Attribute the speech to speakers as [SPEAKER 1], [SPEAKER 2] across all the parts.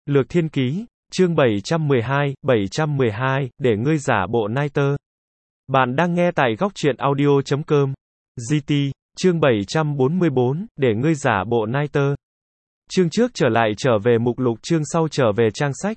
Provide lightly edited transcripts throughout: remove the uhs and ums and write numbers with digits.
[SPEAKER 1] Lược Thiên Ký, chương 712, để ngươi giả bộ nai tơ. Bạn đang nghe tại góc truyện audio.com. GT, chương 744, để ngươi giả bộ nai tơ. Chương trước trở về mục lục, chương sau trở về trang sách.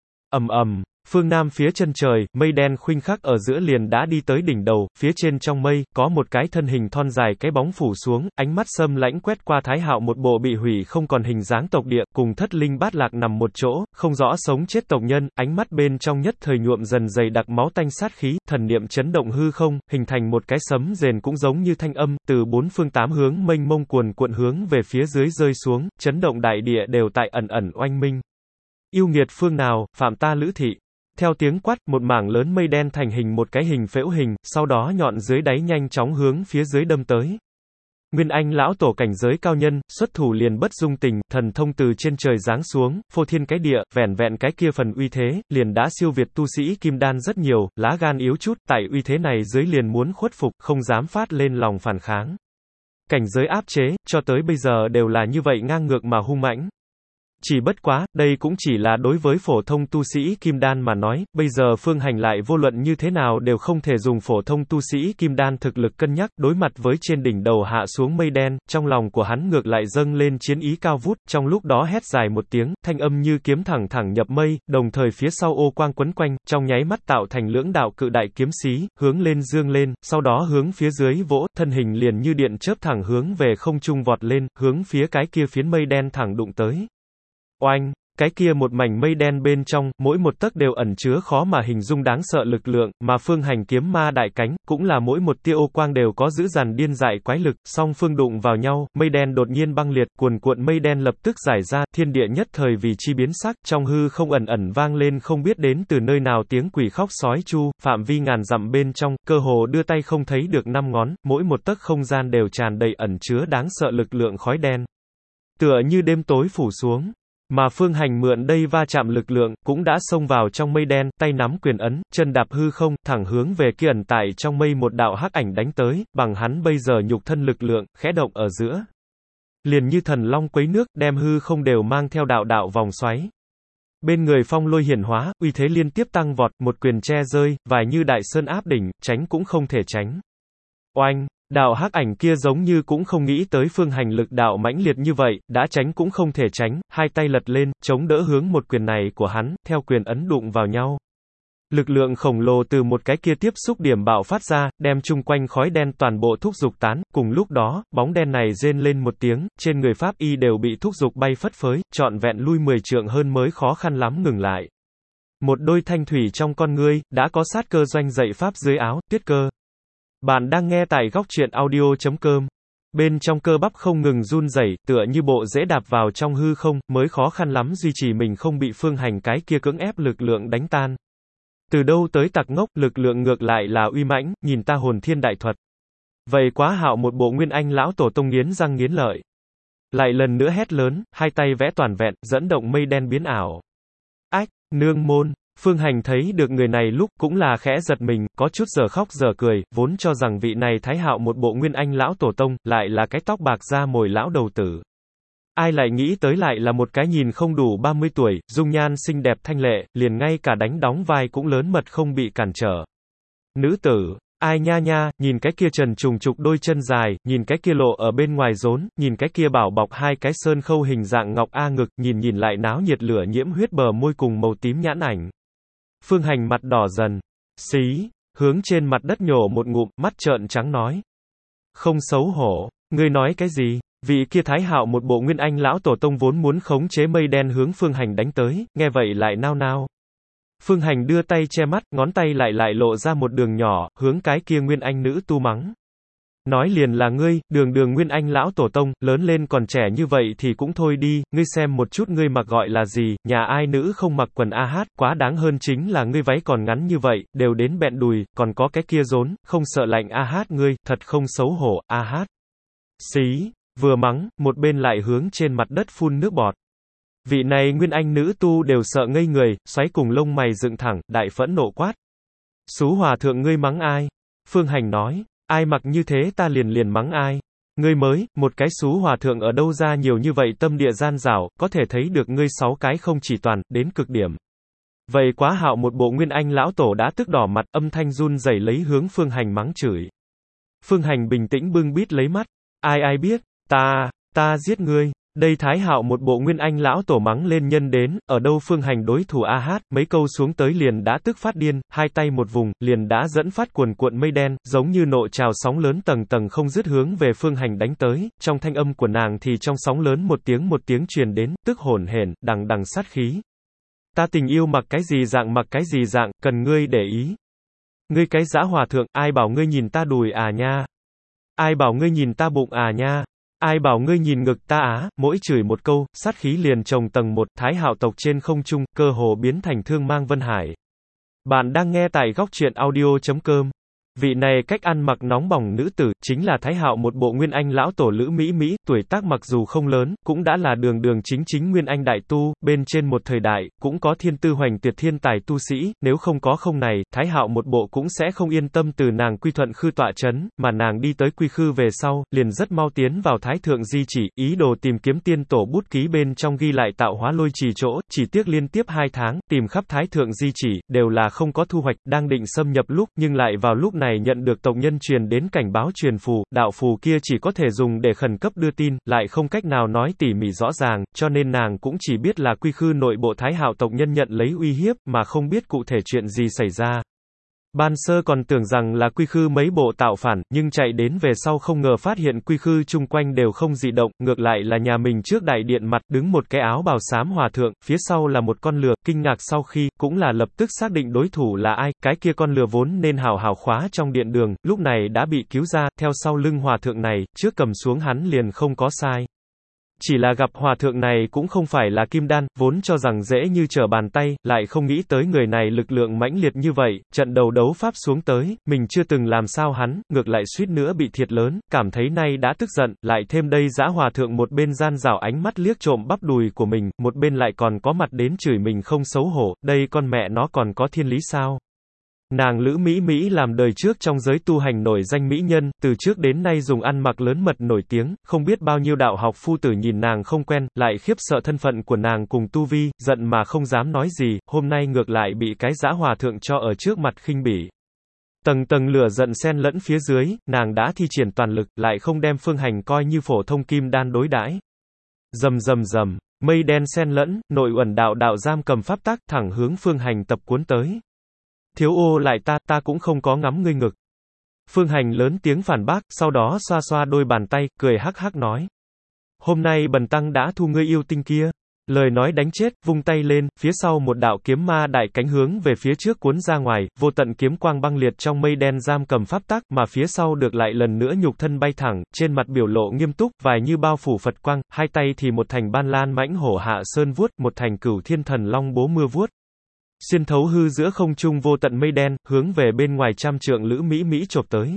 [SPEAKER 1] Phương Nam phía chân trời, mây đen khuynh khắc ở giữa liền đã đi tới đỉnh đầu, phía trên trong mây, có một cái thân hình thon dài cái bóng phủ xuống, ánh mắt sâm lãnh quét qua Thái Hạo một bộ bị hủy không còn hình dáng tộc địa, cùng thất linh bát lạc nằm một chỗ, không rõ sống chết tộc nhân, ánh mắt bên trong nhất thời nhuộm dần dày đặc máu tanh sát khí, thần niệm chấn động hư không, hình thành một cái sấm rền cũng giống như thanh âm, từ bốn phương tám hướng mênh mông cuồn cuộn hướng về phía dưới rơi xuống, chấn động đại địa đều tại ẩn ẩn oanh minh. Yêu nghiệt phương nào, phạm ta Lữ thị. Theo tiếng quát, một mảng lớn mây đen thành hình một cái hình phễu hình, sau đó nhọn dưới đáy nhanh chóng hướng phía dưới đâm tới. Nguyên Anh lão tổ cảnh giới cao nhân, xuất thủ liền bất dung tình, thần thông từ trên trời giáng xuống, phô thiên cái địa, vẻn vẹn cái kia phần uy thế, liền đã siêu việt tu sĩ kim đan rất nhiều, lá gan yếu chút, tại uy thế này dưới liền muốn khuất phục, không dám phát lên lòng phản kháng. Cảnh giới áp chế, cho tới bây giờ đều là như vậy ngang ngược mà hung mãnh. Chỉ bất quá, đây cũng chỉ là đối với phổ thông tu sĩ kim đan mà nói, bây giờ Phương Hành lại vô luận như thế nào đều không thể dùng phổ thông tu sĩ kim đan thực lực cân nhắc, đối mặt với trên đỉnh đầu hạ xuống mây đen, trong lòng của hắn ngược lại dâng lên chiến ý cao vút, trong lúc đó hét dài một tiếng, thanh âm như kiếm thẳng nhập mây, đồng thời phía sau ô quang quấn quanh, trong nháy mắt tạo thành lưỡng đạo cự đại kiếm xí, hướng lên dương lên, sau đó hướng phía dưới vỗ, thân hình liền như điện chớp thẳng hướng về không trung vọt lên, hướng phía cái kia phiến mây đen thẳng đụng tới. Oanh, cái kia một mảnh mây đen bên trong, mỗi một tấc đều ẩn chứa khó mà hình dung đáng sợ lực lượng, mà Phương Hành kiếm ma đại cánh, cũng là mỗi một tia ô quang đều có dữ dằn điên dại quái lực, song phương đụng vào nhau, mây đen đột nhiên băng liệt, cuồn cuộn mây đen lập tức giải ra, thiên địa nhất thời vì chi biến sắc, trong hư không ẩn ẩn vang lên không biết đến từ nơi nào tiếng quỷ khóc sói chu, phạm vi ngàn dặm bên trong, cơ hồ đưa tay không thấy được năm ngón, mỗi một tấc không gian đều tràn đầy ẩn chứa đáng sợ lực lượng khói đen. Tựa như đêm tối phủ xuống. Mà Phương Hành mượn đây va chạm lực lượng, cũng đã xông vào trong mây đen, tay nắm quyền ấn, chân đạp hư không, thẳng hướng về kia ẩn tại trong mây một đạo hắc ảnh đánh tới, bằng hắn bây giờ nhục thân lực lượng, khẽ động ở giữa. Liền như thần long quấy nước, đem hư không đều mang theo đạo đạo vòng xoáy. Bên người phong lôi hiển hóa, uy thế liên tiếp tăng vọt, một quyền che rơi, vài như đại sơn áp đỉnh, tránh cũng không thể tránh. Oanh! Đạo hắc ảnh kia giống như cũng không nghĩ tới Phương Hành lực đạo mãnh liệt như vậy, đã tránh cũng không thể tránh, hai tay lật lên, chống đỡ hướng một quyền này của hắn, theo quyền ấn đụng vào nhau. Lực lượng khổng lồ từ một cái kia tiếp xúc điểm bạo phát ra, đem chung quanh khói đen toàn bộ thúc giục tán, cùng lúc đó, bóng đen này rên lên một tiếng, trên người pháp y đều bị thúc giục bay phất phới, trọn vẹn lui 10 trượng hơn mới khó khăn lắm ngừng lại. Một đôi thanh thủy trong con ngươi, đã có sát cơ doanh dậy pháp dưới áo, Tuyết Cơ. Bạn đang nghe tại góc truyện audio.com. Bên trong cơ bắp không ngừng run rẩy, tựa như bộ dễ đạp vào trong hư không, mới khó khăn lắm duy trì mình không bị Phương Hành cái kia cưỡng ép lực lượng đánh tan. Từ đâu tới tặc ngốc, lực lượng ngược lại là uy mãnh, nhìn ta hồn thiên đại thuật. Vậy quá hạo một bộ Nguyên Anh lão tổ tông nghiến răng nghiến lợi. Lại lần nữa hét lớn, hai tay vẽ toàn vẹn, dẫn động mây đen biến ảo. Ách, nương môn. Phương Hành thấy được người này lúc cũng là khẽ giật mình, có chút giờ khóc giờ cười, vốn cho rằng vị này Thái Hạo một bộ Nguyên Anh lão tổ tông, lại là cái tóc bạc da mồi lão đầu tử. Ai lại nghĩ tới lại là một cái nhìn không đủ 30 tuổi, dung nhan xinh đẹp thanh lệ, liền ngay cả đánh đóng vai cũng lớn mật không bị cản trở. Nữ tử. Ai nha nha, nhìn cái kia trần trùng trục đôi chân dài, nhìn cái kia lộ ở bên ngoài rốn, nhìn cái kia bảo bọc hai cái sơn khâu hình dạng ngọc A ngực, nhìn lại náo nhiệt lửa nhiễm huyết bờ môi cùng màu tím nhãn ảnh. Phương Hành mặt đỏ dần. Xí, hướng trên mặt đất nhổ một ngụm, mắt trợn trắng nói. Không xấu hổ, ngươi nói cái gì? Vị kia Thái Hạo một bộ Nguyên Anh lão tổ tông vốn muốn khống chế mây đen hướng Phương Hành đánh tới, nghe vậy lại nao nao. Phương Hành đưa tay che mắt, ngón tay lại lộ ra một đường nhỏ, hướng cái kia Nguyên Anh nữ tu mắng. Nói liền là ngươi, đường Nguyên Anh lão tổ tông, lớn lên còn trẻ như vậy thì cũng thôi đi, ngươi xem một chút ngươi mặc gọi là gì, nhà ai nữ không mặc quần a hát, quá đáng hơn chính là ngươi váy còn ngắn như vậy, đều đến bẹn đùi, còn có cái kia rốn, không sợ lạnh a hát ngươi, thật không xấu hổ, a hát. Xí, vừa mắng, một bên lại hướng trên mặt đất phun nước bọt. Vị này Nguyên Anh nữ tu đều sợ ngây người, xoáy cùng lông mày dựng thẳng, đại phẫn nộ quát. Xú hòa thượng ngươi mắng ai? Phương Hành nói. Ai mặc như thế ta liền mắng ai. Ngươi mới, một cái xú hòa thượng ở đâu ra nhiều như vậy tâm địa gian dảo, có thể thấy được ngươi 6 cái không chỉ toàn, đến cực điểm. Vậy quá Hạo một bộ Nguyên Anh lão tổ đã tức đỏ mặt, âm thanh run rẩy lấy hướng Phương Hành mắng chửi. Phương Hành bình tĩnh bưng bít lấy mắt. Ai biết, ta giết ngươi. Đây Thái Hạo một bộ Nguyên Anh lão tổ mắng lên nhân đến, ở đâu Phương Hành đối thủ a hát, mấy câu xuống tới liền đã tức phát điên, hai tay một vùng, liền đã dẫn phát cuồn cuộn mây đen, giống như nộ trào sóng lớn tầng tầng không dứt hướng về Phương Hành đánh tới, trong thanh âm của nàng thì trong sóng lớn một tiếng truyền đến, tức hổn hển, đằng đằng sát khí. Ta tình yêu mặc cái gì dạng, cần ngươi để ý. Ngươi cái dã hòa thượng, ai bảo ngươi nhìn ta đùi à nha? Ai bảo ngươi nhìn ta bụng à nha? Ai bảo ngươi nhìn ngực ta á? Mỗi chửi một câu, sát khí liền trồng tầng một, Thái Hạo tộc trên không trung, cơ hồ biến thành Thương Mang Vân Hải. Bạn đang nghe tại góc truyện audio.com. Vị này cách ăn mặc nóng bỏng nữ tử, chính là Thái Hạo một bộ Nguyên Anh lão tổ Lữ Mỹ Mỹ, tuổi tác mặc dù không lớn, cũng đã là đường đường chính Nguyên Anh đại tu, bên trên một thời đại, cũng có thiên tư hoành tuyệt thiên tài tu sĩ, nếu không có không này, Thái Hạo một bộ cũng sẽ không yên tâm từ nàng quy thuận khư tọa chấn, mà nàng đi tới quy khư về sau, liền rất mau tiến vào Thái Thượng Di Chỉ, ý đồ tìm kiếm tiên tổ bút ký bên trong ghi lại tạo hóa lôi trì chỗ, chỉ tiếc liên tiếp 2 tháng, tìm khắp Thái Thượng Di Chỉ, đều là không có thu hoạch, đang định xâm nhập lúc, nhưng lại vào lúc này nhận được tộc nhân truyền đến cảnh báo truyền phù, đạo phù kia chỉ có thể dùng để khẩn cấp đưa tin, lại không cách nào nói tỉ mỉ rõ ràng, cho nên nàng cũng chỉ biết là quy khư nội bộ Thái Hạo tộc nhân nhận lấy uy hiếp, mà không biết cụ thể chuyện gì xảy ra. Ban sơ còn tưởng rằng là quy khư mấy bộ tạo phản, nhưng chạy đến về sau không ngờ phát hiện quy khư chung quanh đều không dị động, ngược lại là nhà mình trước đại điện mặt đứng một cái áo bào xám hòa thượng, phía sau là một con lừa, kinh ngạc sau khi, cũng là lập tức xác định đối thủ là ai, cái kia con lừa vốn nên hào hào khóa trong điện đường, lúc này đã bị cứu ra, theo sau lưng hòa thượng này, trước cầm xuống hắn liền không có sai. Chỉ là gặp hòa thượng này cũng không phải là kim đan, vốn cho rằng dễ như trở bàn tay, lại không nghĩ tới người này lực lượng mãnh liệt như vậy, trận đầu đấu pháp xuống tới, mình chưa từng làm sao hắn, ngược lại suýt nữa bị thiệt lớn, cảm thấy nay đã tức giận, lại thêm đây dã hòa thượng một bên gian rảo ánh mắt liếc trộm bắp đùi của mình, một bên lại còn có mặt đến chửi mình không xấu hổ, đây con mẹ nó còn có thiên lý sao? Nàng Lữ Mỹ Mỹ làm đời trước trong giới tu hành nổi danh mỹ nhân, từ trước đến nay dùng ăn mặc lớn mật nổi tiếng, không biết bao nhiêu đạo học phu tử nhìn nàng không quen, lại khiếp sợ thân phận của nàng cùng tu vi, giận mà không dám nói gì, hôm nay ngược lại bị cái dã hòa thượng cho ở trước mặt khinh bỉ. Tầng tầng lửa giận xen lẫn phía dưới, nàng đã thi triển toàn lực, lại không đem Phương Hành coi như phổ thông kim đan đối đãi. Rầm rầm rầm, mây đen xen lẫn, nội uẩn đạo giam cầm pháp tắc, thẳng hướng Phương Hành tập cuốn tới. Thiếu ô lại ta cũng không có ngắm ngươi ngực. Phương Hành lớn tiếng phản bác, sau đó xoa xoa đôi bàn tay, cười hắc hắc nói. Hôm nay bần tăng đã thu ngươi yêu tinh kia. Lời nói đánh chết, vung tay lên, phía sau một đạo kiếm ma đại cánh hướng về phía trước cuốn ra ngoài, vô tận kiếm quang băng liệt trong mây đen giam cầm pháp tắc, mà phía sau được lại lần nữa nhục thân bay thẳng, trên mặt biểu lộ nghiêm túc, vài như bao phủ Phật quang, hai tay thì một thành ban lan mãnh hổ hạ sơn vuốt, một thành cửu thiên thần long bố mưa vuốt. Xuyên thấu hư giữa không trung vô tận mây đen, hướng về bên ngoài trăm trượng Lữ Mỹ Mỹ chộp tới.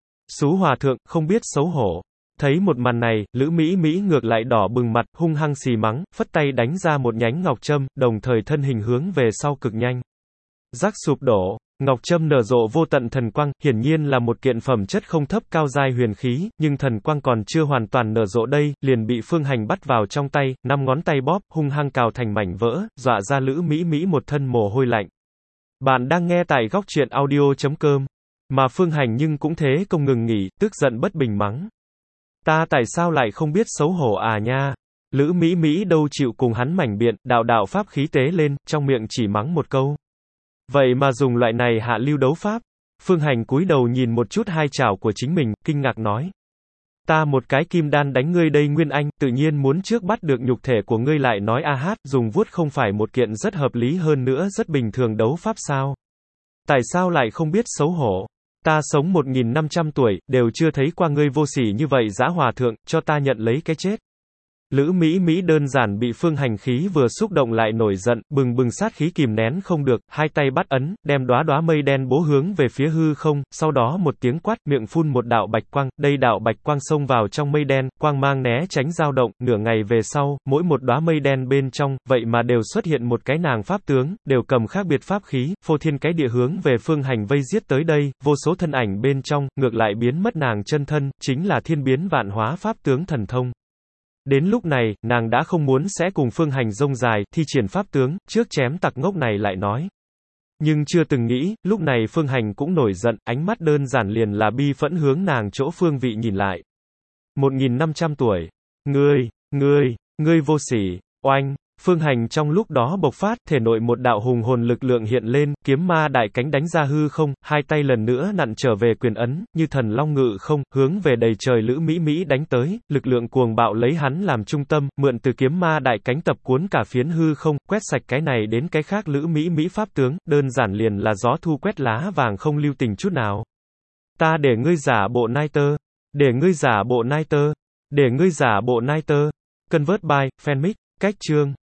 [SPEAKER 1] Xú hòa thượng, không biết xấu hổ. Thấy một màn này, Lữ Mỹ Mỹ ngược lại đỏ bừng mặt, hung hăng xì mắng, phất tay đánh ra một nhánh ngọc châm, đồng thời thân hình hướng về sau cực nhanh. Rắc sụp đổ, ngọc châm nở rộ vô tận thần quang, hiển nhiên là một kiện phẩm chất không thấp cao giai huyền khí, nhưng thần quang còn chưa hoàn toàn nở rộ đây, liền bị Phương Hành bắt vào trong tay, 5 ngón tay bóp, hung hăng cào thành mảnh vỡ, dọa ra Lữ Mỹ Mỹ một thân mồ hôi lạnh. Bạn đang nghe tại góc truyện audio.com, mà Phương Hành nhưng cũng thế không ngừng nghỉ, tức giận bất bình mắng. Ta tại sao lại không biết xấu hổ à nha? Lữ Mỹ Mỹ đâu chịu cùng hắn mảnh biện, đạo pháp khí tế lên, trong miệng chỉ mắng một câu. Vậy mà dùng loại này hạ lưu đấu pháp? Phương Hành cúi đầu nhìn một chút hai chảo của chính mình, kinh ngạc nói. Ta một cái kim đan đánh ngươi đây Nguyên Anh, tự nhiên muốn trước bắt được nhục thể của ngươi lại nói a hát, dùng vuốt không phải một kiện rất hợp lý hơn nữa rất bình thường đấu pháp sao? Tại sao lại không biết xấu hổ? Ta sống 1.500 tuổi, đều chưa thấy qua ngươi vô sỉ như vậy dã hòa thượng, cho ta nhận lấy cái chết. Lữ Mỹ Mỹ đơn giản bị Phương Hành khí vừa xúc động lại nổi giận, bừng bừng sát khí kìm nén không được, hai tay bắt ấn, đem đóa đóa mây đen bố hướng về phía hư không, sau đó một tiếng quát, miệng phun một đạo bạch quang, đây đạo bạch quang xông vào trong mây đen, quang mang né tránh dao động, nửa ngày về sau, mỗi một đóa mây đen bên trong, vậy mà đều xuất hiện một cái nàng pháp tướng, đều cầm khác biệt pháp khí, phô thiên cái địa hướng về Phương Hành vây giết tới đây, vô số thân ảnh bên trong, ngược lại biến mất nàng chân thân, chính là thiên biến vạn hóa pháp tướng thần thông. Đến lúc này, nàng đã không muốn sẽ cùng Phương Hành rông dài, thi triển pháp tướng, trước chém tặc ngốc này lại nói. Nhưng chưa từng nghĩ, lúc này Phương Hành cũng nổi giận, ánh mắt đơn giản liền là bi phẫn hướng nàng chỗ phương vị nhìn lại. 1500 tuổi. Ngươi vô sỉ, oanh. Phương Hành trong lúc đó bộc phát, thể nội một đạo hùng hồn lực lượng hiện lên, kiếm ma đại cánh đánh ra hư không, hai tay lần nữa nặn trở về quyền ấn, như thần long ngự không, hướng về đầy trời Lữ Mỹ Mỹ đánh tới, lực lượng cuồng bạo lấy hắn làm trung tâm, mượn từ kiếm ma đại cánh tập cuốn cả phiến hư không, quét sạch cái này đến cái khác Lữ Mỹ Mỹ pháp tướng, đơn giản liền là gió thu quét lá vàng không lưu tình chút nào. Ta để ngươi giả bộ nai tơ, để ngươi giả bộ nai tơ, để ngươi giả bộ nai tơ. Convert by, Fanmic, cách chương.